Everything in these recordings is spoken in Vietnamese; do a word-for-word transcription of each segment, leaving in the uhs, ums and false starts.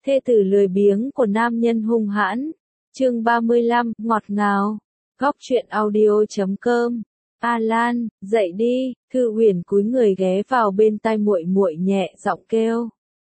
Thê tử lười biếng của nam nhân hung hãn. Chương ba mươi lăm, ngọt ngào. Góc truyện audio chấm com. Alan, dậy đi. Thư Uyển cúi người ghé vào bên tai muội muội nhẹ giọng kêu.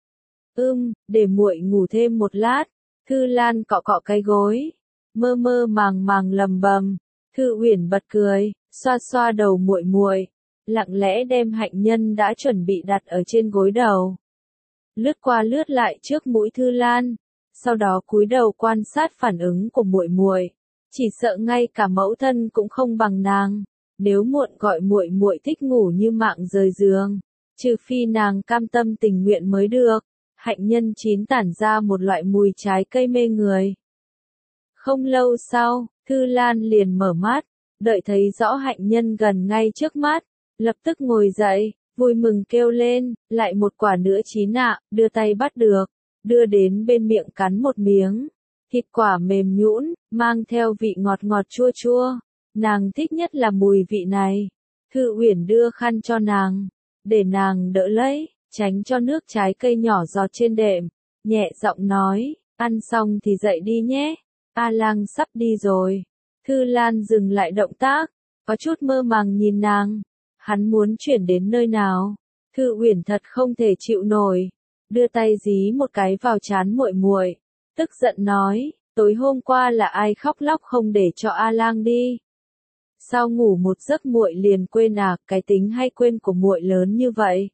Ưm, để muội ngủ thêm một lát. Thư Lan cọ cọ cái gối, mơ mơ màng màng lầm bầm. Thư Uyển bật cười, xoa xoa đầu muội muội, lặng lẽ đem hạnh nhân đã chuẩn bị đặt ở trên gối đầu. Lướt qua lướt lại trước mũi Thư Lan, sau đó cúi đầu quan sát phản ứng của muội muội. Chỉ sợ ngay cả mẫu thân cũng không bằng nàng. Nếu muộn gọi muội muội thích ngủ như mạng rời giường, trừ phi nàng cam tâm tình nguyện mới được. Hạnh nhân chín tản ra một loại mùi trái cây mê người. Không lâu sau, Thư Lan liền mở mắt, đợi thấy rõ hạnh nhân gần ngay trước mắt, lập tức ngồi dậy, vui mừng kêu lên, lại một quả nữa chín ạ, đưa tay bắt được, đưa đến bên miệng cắn một miếng. Thịt quả mềm nhũn, mang theo vị ngọt ngọt chua chua, nàng thích nhất là mùi vị này. Thư Uyển đưa khăn cho nàng, để nàng đỡ lấy, tránh cho nước trái cây nhỏ giọt trên đệm, nhẹ giọng nói, ăn xong thì dậy đi nhé, A Lang sắp đi rồi. Thư Lan dừng lại động tác, có chút mơ màng nhìn nàng, hắn muốn chuyển đến nơi nào? Thư Uyển thật không thể chịu nổi, đưa tay dí một cái vào trán muội muội, tức giận nói, tối hôm qua là ai khóc lóc không để cho A Lang đi? Sao ngủ một giấc muội liền quên à, cái tính hay quên của muội lớn như vậy?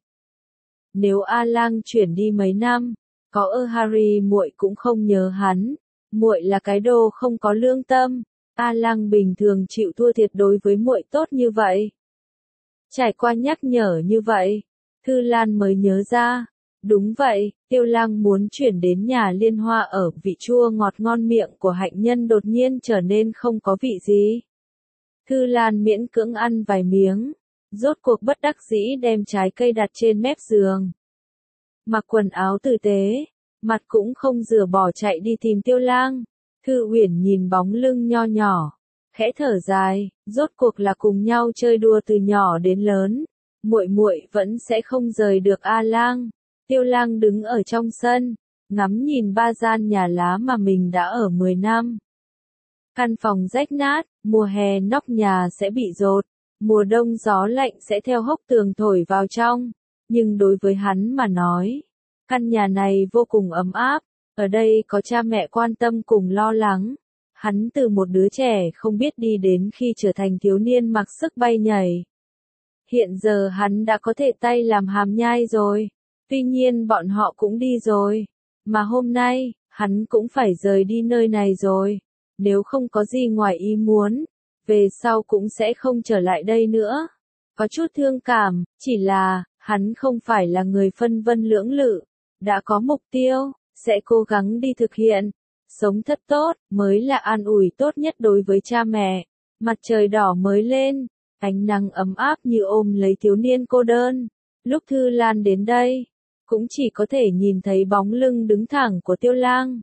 Nếu A Lang chuyển đi mấy năm, có ơ Harry muội cũng không nhớ hắn, muội là cái đồ không có lương tâm. A Lang bình thường chịu thua thiệt đối với muội tốt như vậy. Trải qua nhắc nhở như vậy, Thư Lan mới nhớ ra, đúng vậy, Tiêu Lang muốn chuyển đến nhà Liên Hoa ở, vị chua ngọt ngon miệng của hạnh nhân đột nhiên trở nên không có vị gì. Thư Lan miễn cưỡng ăn vài miếng, rốt cuộc bất đắc dĩ đem trái cây đặt trên mép giường. Mặc quần áo tử tế, mặt cũng không rửa bỏ chạy đi tìm Tiêu Lang. Thư Uyển nhìn bóng lưng nho nhỏ, khẽ thở dài, rốt cuộc là cùng nhau chơi đùa từ nhỏ đến lớn, muội muội vẫn sẽ không rời được A Lang. Tiêu Lang đứng ở trong sân, ngắm nhìn ba gian nhà lá mà mình đã ở mười năm. Căn phòng rách nát, mùa hè nóc nhà sẽ bị dột, mùa đông gió lạnh sẽ theo hốc tường thổi vào trong, nhưng đối với hắn mà nói, căn nhà này vô cùng ấm áp, ở đây có cha mẹ quan tâm cùng lo lắng. Hắn từ một đứa trẻ không biết đi đến khi trở thành thiếu niên mặc sức bay nhảy. Hiện giờ hắn đã có thể tay làm hàm nhai rồi, tuy nhiên bọn họ cũng đi rồi, mà hôm nay, hắn cũng phải rời đi nơi này rồi, nếu không có gì ngoài ý muốn, về sau cũng sẽ không trở lại đây nữa. Có chút thương cảm, chỉ là, hắn không phải là người phân vân lưỡng lự, đã có mục tiêu, sẽ cố gắng đi thực hiện. Sống thật tốt, mới là an ủi tốt nhất đối với cha mẹ. Mặt trời đỏ mới lên, ánh nắng ấm áp như ôm lấy thiếu niên cô đơn. Lúc Thư Lan đến đây, cũng chỉ có thể nhìn thấy bóng lưng đứng thẳng của Tiêu Lang.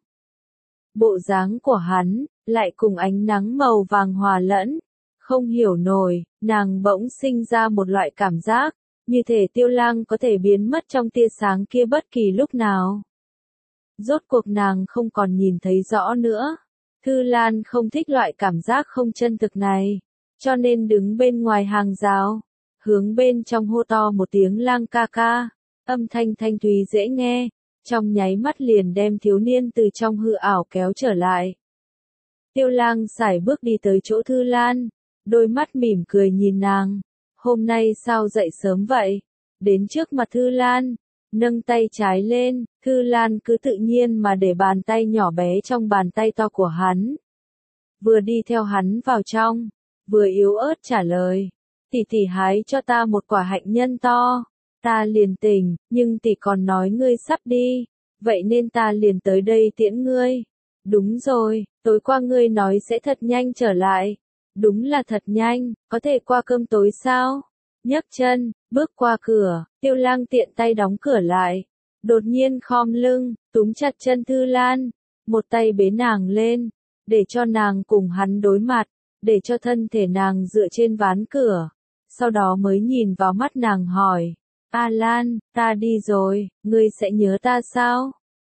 Bộ dáng của hắn, lại cùng ánh nắng màu vàng hòa lẫn. Không hiểu nổi, nàng bỗng sinh ra một loại cảm giác, như thể Tiêu Lang có thể biến mất trong tia sáng kia bất kỳ lúc nào. Rốt cuộc nàng không còn nhìn thấy rõ nữa. Thư Lan không thích loại cảm giác không chân thực này, cho nên đứng bên ngoài hàng rào, hướng bên trong hô to một tiếng Lang ca ca, âm thanh thanh thúy dễ nghe, trong nháy mắt liền đem thiếu niên từ trong hư ảo kéo trở lại. Tiêu Lang sải bước đi tới chỗ Thư Lan, đôi mắt mỉm cười nhìn nàng, hôm nay sao dậy sớm vậy? Đến trước mặt Thư Lan, nâng tay trái lên, Thư Lan cứ tự nhiên mà để bàn tay nhỏ bé trong bàn tay to của hắn. Vừa đi theo hắn vào trong, vừa yếu ớt trả lời, tỷ tỷ hái cho ta một quả hạnh nhân to, ta liền tỉnh, nhưng tỷ còn nói ngươi sắp đi, vậy nên ta liền tới đây tiễn ngươi. Đúng rồi, tối qua ngươi nói sẽ thật nhanh trở lại, đúng là thật nhanh, có thể qua cơm tối sao? Nhấc chân, bước qua cửa, Tiêu Lang tiện tay đóng cửa lại, đột nhiên khom lưng, túm chặt chân Thư Lan, một tay bế nàng lên, để cho nàng cùng hắn đối mặt, để cho thân thể nàng dựa trên ván cửa, sau đó mới nhìn vào mắt nàng hỏi, A Lan, ta đi rồi, ngươi sẽ nhớ ta sao?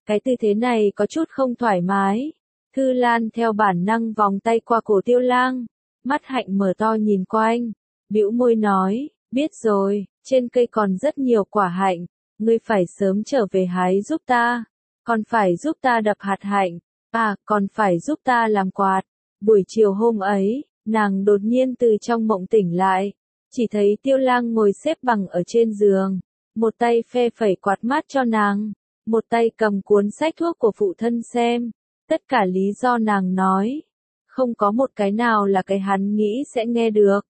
Cái tư thế này có chút không thoải mái. Thư Lan theo bản năng vòng tay qua cổ Tiêu Lang, mắt hạnh mở to nhìn quanh, bĩu môi nói, biết rồi, trên cây còn rất nhiều quả hạnh, ngươi phải sớm trở về hái giúp ta, còn phải giúp ta đập hạt hạnh, à, còn phải giúp ta làm quạt. Buổi chiều hôm ấy, nàng đột nhiên từ trong mộng tỉnh lại, chỉ thấy Tiêu Lang ngồi xếp bằng ở trên giường, một tay phe phẩy quạt mát cho nàng, một tay cầm cuốn sách thuốc của phụ thân xem. Tất cả lý do nàng nói, không có một cái nào là cái hắn nghĩ sẽ nghe được.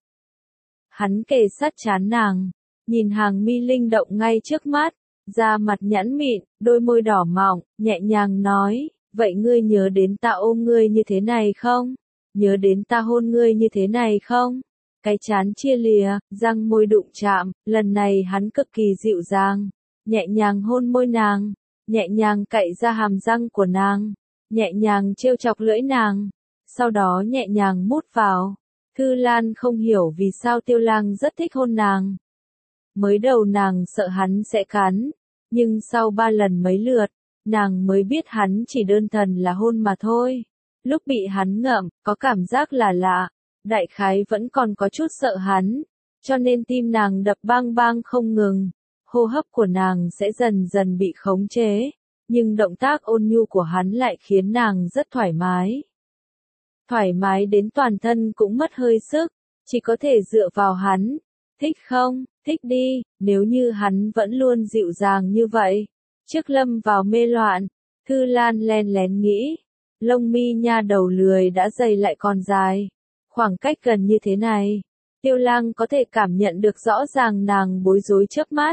Hắn kề sát trán nàng, nhìn hàng mi linh động ngay trước mắt, da mặt nhẵn mịn, đôi môi đỏ mọng, nhẹ nhàng nói, vậy ngươi nhớ đến ta ôm ngươi như thế này không? Nhớ đến ta hôn ngươi như thế này không? Cái trán chia lìa, răng môi đụng chạm, lần này hắn cực kỳ dịu dàng, nhẹ nhàng hôn môi nàng, nhẹ nhàng cạy ra hàm răng của nàng, nhẹ nhàng trêu chọc lưỡi nàng, sau đó nhẹ nhàng mút vào. Thư Lan không hiểu vì sao Tiêu Lang rất thích hôn nàng. Mới đầu nàng sợ hắn sẽ cắn, nhưng sau ba lần mấy lượt, nàng mới biết hắn chỉ đơn thuần là hôn mà thôi. Lúc bị hắn ngậm, có cảm giác là lạ, đại khái vẫn còn có chút sợ hắn, cho nên tim nàng đập bang bang không ngừng, hô hấp của nàng sẽ dần dần bị khống chế, nhưng động tác ôn nhu của hắn lại khiến nàng rất thoải mái. Thoải mái đến toàn thân cũng mất hơi sức, chỉ có thể dựa vào hắn. Thích không? Thích đi, nếu như hắn vẫn luôn dịu dàng như vậy. Trước lâm vào mê loạn, Thư Lan len lén nghĩ, lông mi nha đầu lười đã dày lại còn dài. Khoảng cách gần như thế này, Tiêu Lang có thể cảm nhận được rõ ràng nàng bối rối chớp mắt.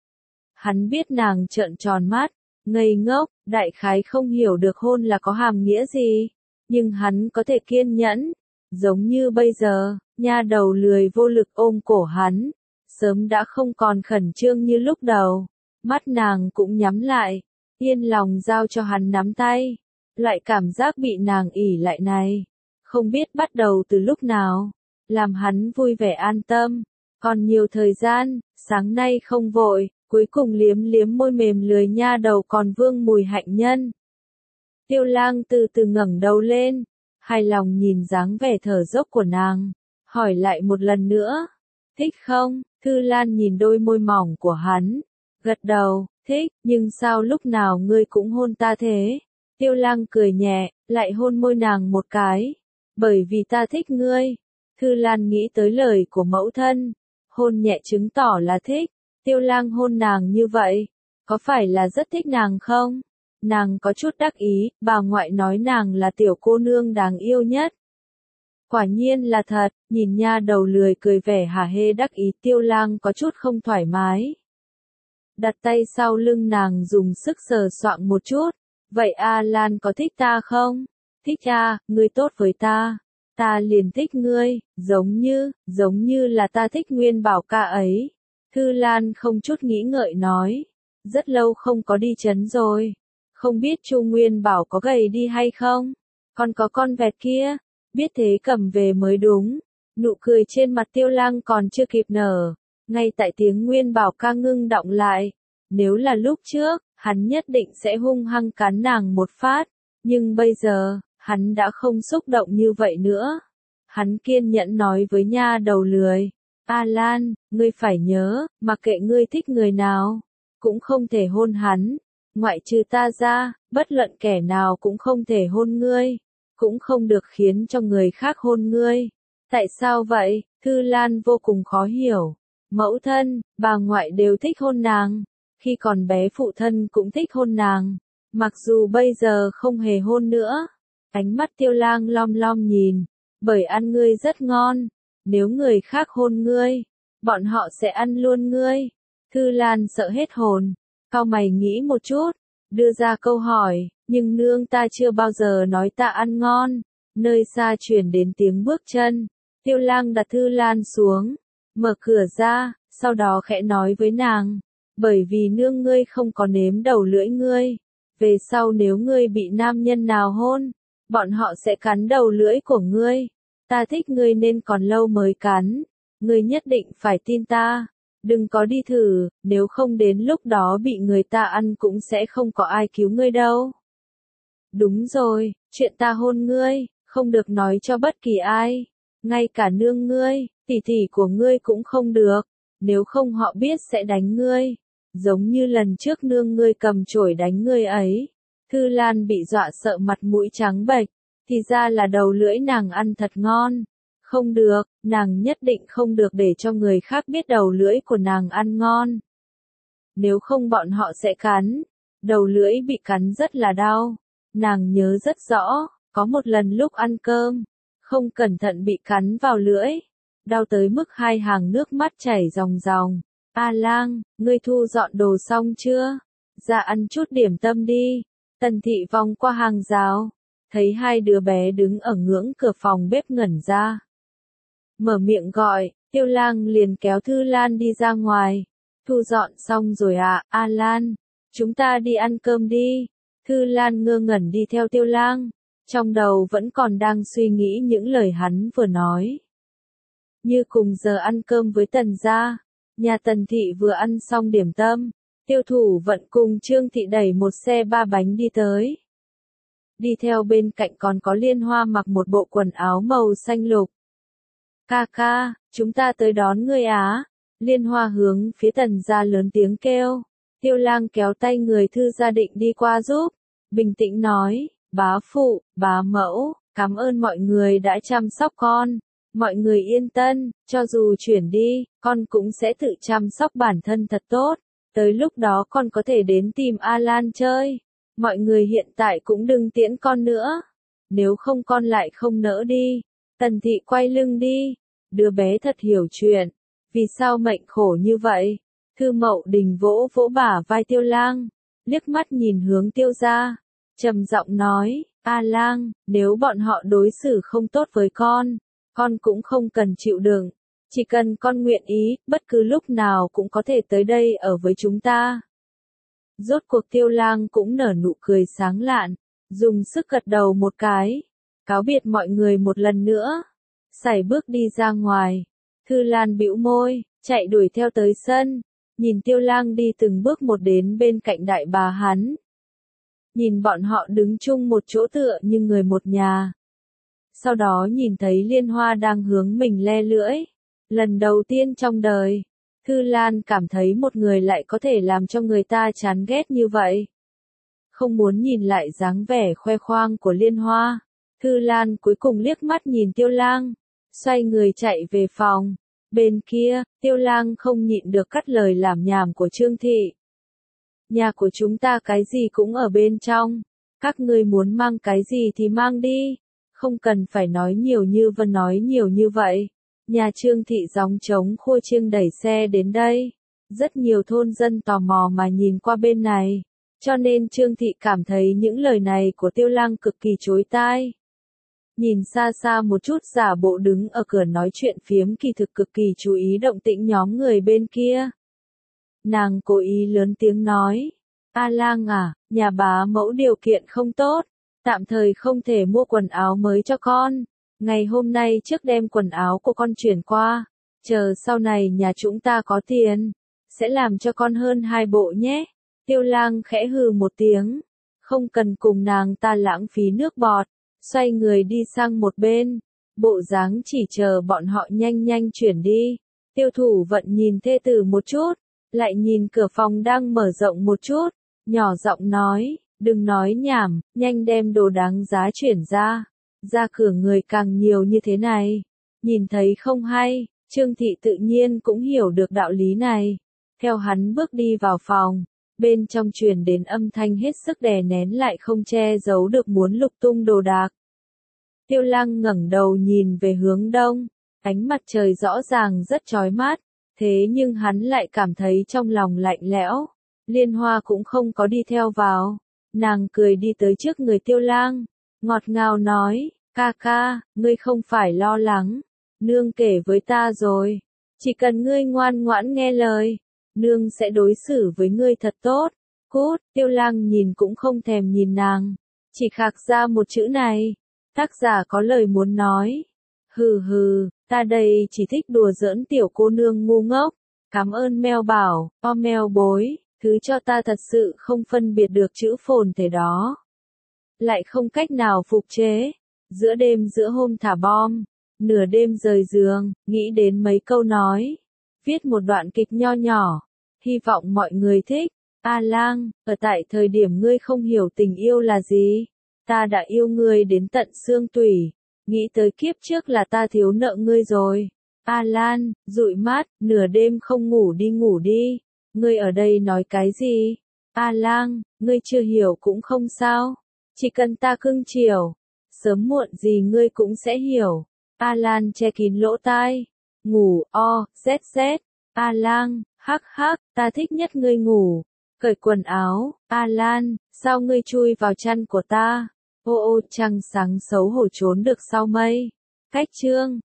Hắn biết nàng trợn tròn mắt, ngây ngốc, đại khái không hiểu được hôn là có hàm nghĩa gì. Nhưng hắn có thể kiên nhẫn, giống như bây giờ, nha đầu lười vô lực ôm cổ hắn, sớm đã không còn khẩn trương như lúc đầu, mắt nàng cũng nhắm lại, yên lòng giao cho hắn nắm tay, loại cảm giác bị nàng ỉ lại này, không biết bắt đầu từ lúc nào, làm hắn vui vẻ an tâm, còn nhiều thời gian, sáng nay không vội, cuối cùng liếm liếm môi mềm lười nha đầu còn vương mùi hạnh nhân. Tiêu Lang từ từ ngẩng đầu lên, hài lòng nhìn dáng vẻ thở dốc của nàng, hỏi lại một lần nữa, thích không? Thư Lan nhìn đôi môi mỏng của hắn, gật đầu, thích, nhưng sao lúc nào ngươi cũng hôn ta thế? Tiêu Lang cười nhẹ, lại hôn môi nàng một cái, bởi vì ta thích ngươi. Thư Lan nghĩ tới lời của mẫu thân, hôn nhẹ chứng tỏ là thích, Tiêu Lang hôn nàng như vậy, có phải là rất thích nàng không? Nàng có chút đắc ý, bà ngoại nói nàng là tiểu cô nương đáng yêu nhất. Quả nhiên là thật, nhìn nha đầu lười cười vẻ hả hê đắc ý, Tiêu Lang có chút không thoải mái. Đặt tay sau lưng nàng dùng sức sờ soạng một chút, vậy A Lan có thích ta không? Thích a, ngươi tốt với ta, ta liền thích ngươi, giống như, giống như là ta thích Nguyên Bảo ca ấy. Thư Lan không chút nghĩ ngợi nói, rất lâu không có đi trấn rồi. Không biết Chu Nguyên Bảo có gầy đi hay không? Còn có con vẹt kia, biết thế cầm về mới đúng. Nụ cười trên mặt Tiêu Lang còn chưa kịp nở, ngay tại tiếng Nguyên Bảo ca ngưng đọng lại. Nếu là lúc trước, hắn nhất định sẽ hung hăng cắn nàng một phát, nhưng bây giờ, hắn đã không xúc động như vậy nữa. Hắn kiên nhẫn nói với nha đầu lười, A Lan, ngươi phải nhớ, mặc kệ ngươi thích người nào, cũng không thể hôn hắn. Ngoại trừ ta ra, bất luận kẻ nào cũng không thể hôn ngươi, cũng không được khiến cho người khác hôn ngươi. Tại sao vậy? Thư Lan vô cùng khó hiểu. Mẫu thân, bà ngoại đều thích hôn nàng. Khi còn bé phụ thân cũng thích hôn nàng. Mặc dù bây giờ không hề hôn nữa. Ánh mắt Tiêu Lang lom lom nhìn. Bởi ăn ngươi rất ngon. Nếu người khác hôn ngươi, bọn họ sẽ ăn luôn ngươi. Thư Lan sợ hết hồn. Cau mày nghĩ một chút, đưa ra câu hỏi, nhưng nương ta chưa bao giờ nói ta ăn ngon. Nơi xa truyền đến tiếng bước chân, Tiêu Lang đặt Thư Lan xuống, mở cửa ra, sau đó khẽ nói với nàng, bởi vì nương ngươi không có nếm đầu lưỡi ngươi, về sau nếu ngươi bị nam nhân nào hôn, bọn họ sẽ cắn đầu lưỡi của ngươi. Ta thích ngươi nên còn lâu mới cắn, ngươi nhất định phải tin ta. Đừng có đi thử, nếu không đến lúc đó bị người ta ăn cũng sẽ không có ai cứu ngươi đâu. Đúng rồi, chuyện ta hôn ngươi, không được nói cho bất kỳ ai, ngay cả nương ngươi, tỷ tỷ của ngươi cũng không được, nếu không họ biết sẽ đánh ngươi, giống như lần trước nương ngươi cầm chổi đánh ngươi ấy. Thư Lan bị dọa sợ mặt mũi trắng bệch, thì ra là đầu lưỡi nàng ăn thật ngon. Không được, nàng nhất định không được để cho người khác biết đầu lưỡi của nàng ăn ngon. Nếu không bọn họ sẽ cắn, đầu lưỡi bị cắn rất là đau. Nàng nhớ rất rõ, có một lần lúc ăn cơm, không cẩn thận bị cắn vào lưỡi, đau tới mức hai hàng nước mắt chảy ròng ròng. A Lang, ngươi thu dọn đồ xong chưa? Ra ăn chút điểm tâm đi. Tần Thị vòng qua hàng rào, thấy hai đứa bé đứng ở ngưỡng cửa phòng bếp ngẩn ra. Mở miệng gọi, Tiêu Lang liền kéo Thư Lan đi ra ngoài. Thu dọn xong rồi à, A Lan, chúng ta đi ăn cơm đi. Thư Lan ngơ ngẩn đi theo Tiêu Lang, trong đầu vẫn còn đang suy nghĩ những lời hắn vừa nói. Như cùng giờ ăn cơm với Tần gia, nhà Tần Thị vừa ăn xong điểm tâm, Tiêu Thủ Vận cùng Trương Thị đẩy một xe ba bánh đi tới. Đi theo bên cạnh còn có Liên Hoa mặc một bộ quần áo màu xanh lục. Ca ca, chúng ta tới đón ngươi á. Liên Hoa hướng phía Tần gia lớn tiếng kêu. Tiêu Lang kéo tay người Thư gia định đi qua giúp, bình tĩnh nói, bá phụ, bá mẫu, cảm ơn mọi người đã chăm sóc con. Mọi người yên tâm, cho dù chuyển đi, con cũng sẽ tự chăm sóc bản thân thật tốt. Tới lúc đó con có thể đến tìm A Lan chơi. Mọi người hiện tại cũng đừng tiễn con nữa. Nếu không con lại không nỡ đi. Tần Thị quay lưng đi. Đứa bé thật hiểu chuyện. Vì sao mệnh khổ như vậy? Thư Mậu Đình vỗ vỗ bả vai Tiêu Lang, liếc mắt nhìn hướng Tiêu gia, trầm giọng nói, A Lang, nếu bọn họ đối xử không tốt với con, con cũng không cần chịu đựng. Chỉ cần con nguyện ý, bất cứ lúc nào cũng có thể tới đây ở với chúng ta. Rốt cuộc Tiêu Lang cũng nở nụ cười sáng lạn, dùng sức gật đầu một cái, cáo biệt mọi người một lần nữa, sải bước đi ra ngoài. Thư Lan bĩu môi, chạy đuổi theo tới sân, nhìn Tiêu Lang đi từng bước một đến bên cạnh đại bà hắn. Nhìn bọn họ đứng chung một chỗ tựa như người một nhà. Sau đó nhìn thấy Liên Hoa đang hướng mình le lưỡi. Lần đầu tiên trong đời, Thư Lan cảm thấy một người lại có thể làm cho người ta chán ghét như vậy. Không muốn nhìn lại dáng vẻ khoe khoang của Liên Hoa, Thư Lan cuối cùng liếc mắt nhìn Tiêu Lang, xoay người chạy về phòng. Bên kia, Tiêu Lang không nhịn được cắt lời làm nhảm của Trương Thị. Nhà của chúng ta cái gì cũng ở bên trong, các ngươi muốn mang cái gì thì mang đi, không cần phải nói nhiều như vân nói nhiều như vậy. Nhà Trương Thị gióng trống khua chiêng đẩy xe đến đây, rất nhiều thôn dân tò mò mà nhìn qua bên này, cho nên Trương Thị cảm thấy những lời này của Tiêu Lang cực kỳ chói tai. Nhìn xa xa một chút giả bộ đứng ở cửa nói chuyện phiếm kỳ thực cực kỳ chú ý động tĩnh nhóm người bên kia. Nàng cố ý lớn tiếng nói, A Lang à, nhà bá mẫu điều kiện không tốt, tạm thời không thể mua quần áo mới cho con. Ngày hôm nay trước đem quần áo của con chuyển qua, chờ sau này nhà chúng ta có tiền, sẽ làm cho con hơn hai bộ nhé. Tiêu Lang khẽ hừ một tiếng, không cần cùng nàng ta lãng phí nước bọt, xoay người đi sang một bên, bộ dáng chỉ chờ bọn họ nhanh nhanh chuyển đi. Tiêu Thủ Vận nhìn thê tử một chút, lại nhìn cửa phòng đang mở rộng một chút, nhỏ giọng nói, đừng nói nhảm, nhanh đem đồ đáng giá chuyển ra. Ra cửa người càng nhiều như thế này, nhìn thấy không hay, Trương Thị tự nhiên cũng hiểu được đạo lý này. Theo hắn bước đi vào phòng, bên trong truyền đến âm thanh hết sức đè nén lại không che giấu được muốn lục tung đồ đạc. Tiêu Lang ngẩng đầu nhìn về hướng đông, ánh mặt trời rõ ràng rất chói mắt, thế nhưng hắn lại cảm thấy trong lòng lạnh lẽo. Liên Hoa cũng không có đi theo vào, nàng cười đi tới trước người Tiêu Lang, ngọt ngào nói, ca ca, ngươi không phải lo lắng, nương kể với ta rồi, chỉ cần ngươi ngoan ngoãn nghe lời, nương sẽ đối xử với ngươi thật tốt. Cút, Tiêu Lang nhìn cũng không thèm nhìn nàng, chỉ khạc ra một chữ này. Tác giả có lời muốn nói, hừ hừ, ta đây chỉ thích đùa giỡn tiểu cô nương ngu ngốc. Cảm ơn mèo bảo, o mèo bối, thứ cho ta thật sự không phân biệt được chữ phồn thể đó. Lại không cách nào phục chế. Giữa đêm giữa hôm thả bom, nửa đêm rời giường, nghĩ đến mấy câu nói. Viết một đoạn kịch nho nhỏ, hy vọng mọi người thích. A Lang, ở tại thời điểm ngươi không hiểu tình yêu là gì, ta đã yêu ngươi đến tận xương tủy, nghĩ tới kiếp trước là ta thiếu nợ ngươi rồi. A Lan, dụi mắt, nửa đêm không ngủ đi ngủ đi, ngươi ở đây nói cái gì? A Lang, ngươi chưa hiểu cũng không sao, chỉ cần ta cưng chiều, sớm muộn gì ngươi cũng sẽ hiểu. A Lan che kín lỗ tai, ngủ, o, z z, A Lang, hắc hắc, ta thích nhất ngươi ngủ. Cởi quần áo, A Lan, sao ngươi chui vào chăn của ta? Ô ô trăng sáng xấu hổ trốn được sau mây. Cách chương